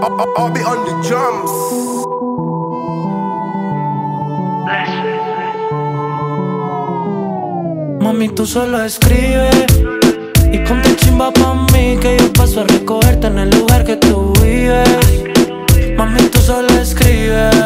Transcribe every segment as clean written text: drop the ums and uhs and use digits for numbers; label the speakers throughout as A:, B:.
A: I'll be on the drums.
B: Mami, tú solo escribes y ponte chimba pa' mí, que yo paso a recogerte en el lugar que tú vives. Mami, tú solo escribes,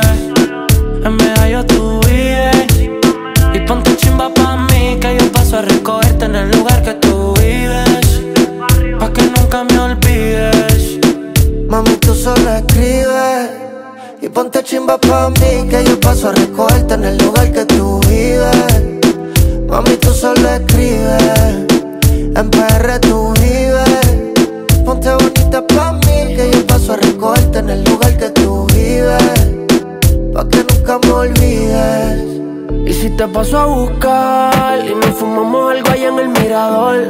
B: en medallo tú vives. Y ponte chimba pa' mí, que yo paso a recogerte en el lugar que tú vives, pa' que nunca me olvides.
C: Mami, tú solo escribes y ponte chimba pa' mí, que yo paso a recogerte en el lugar que tú vives. Mami, tú solo escribes, en PR tú vives. Ponte bonita pa' mí, que yo paso a recogerte en el lugar que tú vives, pa' que nunca me olvides.
D: Y si te paso a buscar y nos fumamos algo allá en el mirador,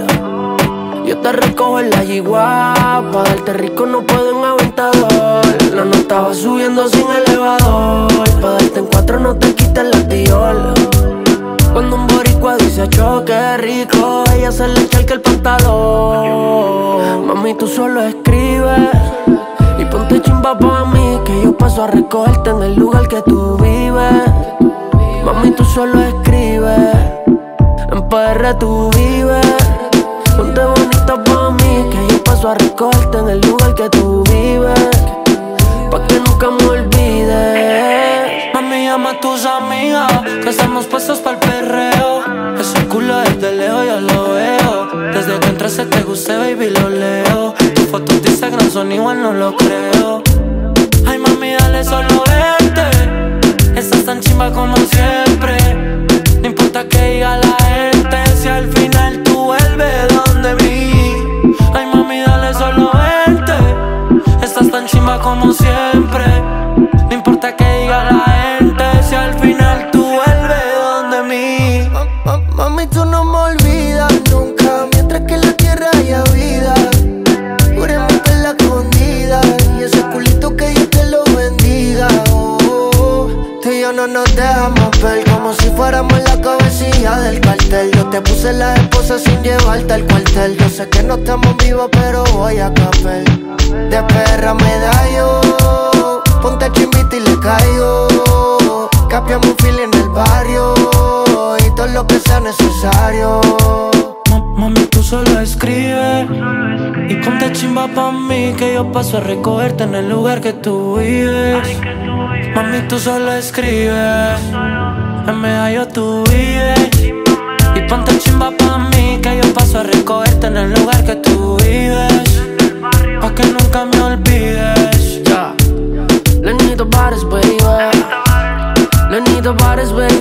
D: yo te recojo en la yigua, pa' darte rico no puedo en aventador. La nota va subiendo sin elevador, pa' darte en cuatro no te quites la tiola. Cuando un boricua dice choque rico, ella se le echa el pantalón. Mami, tú solo escribes y ponte chimba pa' mí, que yo paso a recogerte en el lugar que tú vives. Mami, tú solo escribes, en PR tú vives. Ponte bonita pa' mí, que yo paso a recogerte en el lugar que tú vives, pa' que nunca me olvides.
B: Mami, llama a tus amigas, que estamos puestos pa'l perreo. Ese culo desde lejos yo lo veo. Desde que entraste te gusté, baby, lo leo. Tus fotos de Instagram son igual, no lo creo. Ay, mami, dale, solo vente. Estás tan chimba como siempre. No importa que diga la gente, si al final tú vuelves donde mí. Ay, mami, dale, solo vente. Estás tan chimba como siempre. No importa que diga la gente, si al final tú vuelves donde mí.
C: Mami, tú no me olvidas nunca, mientras que en la tierra haya vida. Juremos que la escondida, y ese culito que Dios te lo bendiga. Tú y yo no nos dejamos ver, como si fuéramos la cabecilla del cartel. Yo te puse la esposa sin llevarte al cuartel. Yo sé que no estamos vivos, pero voy a caper. De perra medallo, ponte chimbita y le caigo. Capiamos un fil en el barrio y todo lo que sea necesario.
B: Mami, tú solo escribes y ponte chimba pa' mí, que yo paso a recogerte en el lugar que tú vives. Mami, tú solo escribes, en medallo tú vives. Y ponte chimba pa' mí, que yo paso a recogerte en el lugar que tú vives, pa' que nunca me olvides.
D: Yeah. Lenito Bares, baby. Lenito Bares, baby.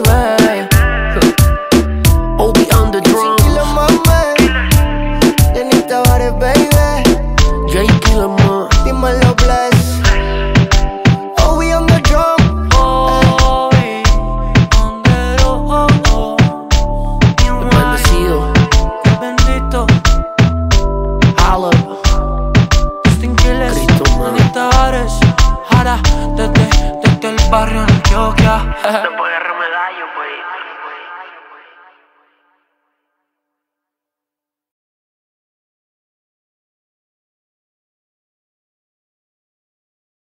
D: Obi on the drum.
C: Tranquilo, mami. Lenito Bares, baby.
D: J. Killerman.
C: Dímelo, bless. Obi on the drum.
B: Hoy, ondero,
D: Bendecido.
B: bendito.
D: Holla.
B: Justin Quiles,
D: Cristo, man.
B: Anita Vares, Jara, desde el barrio Antioquia.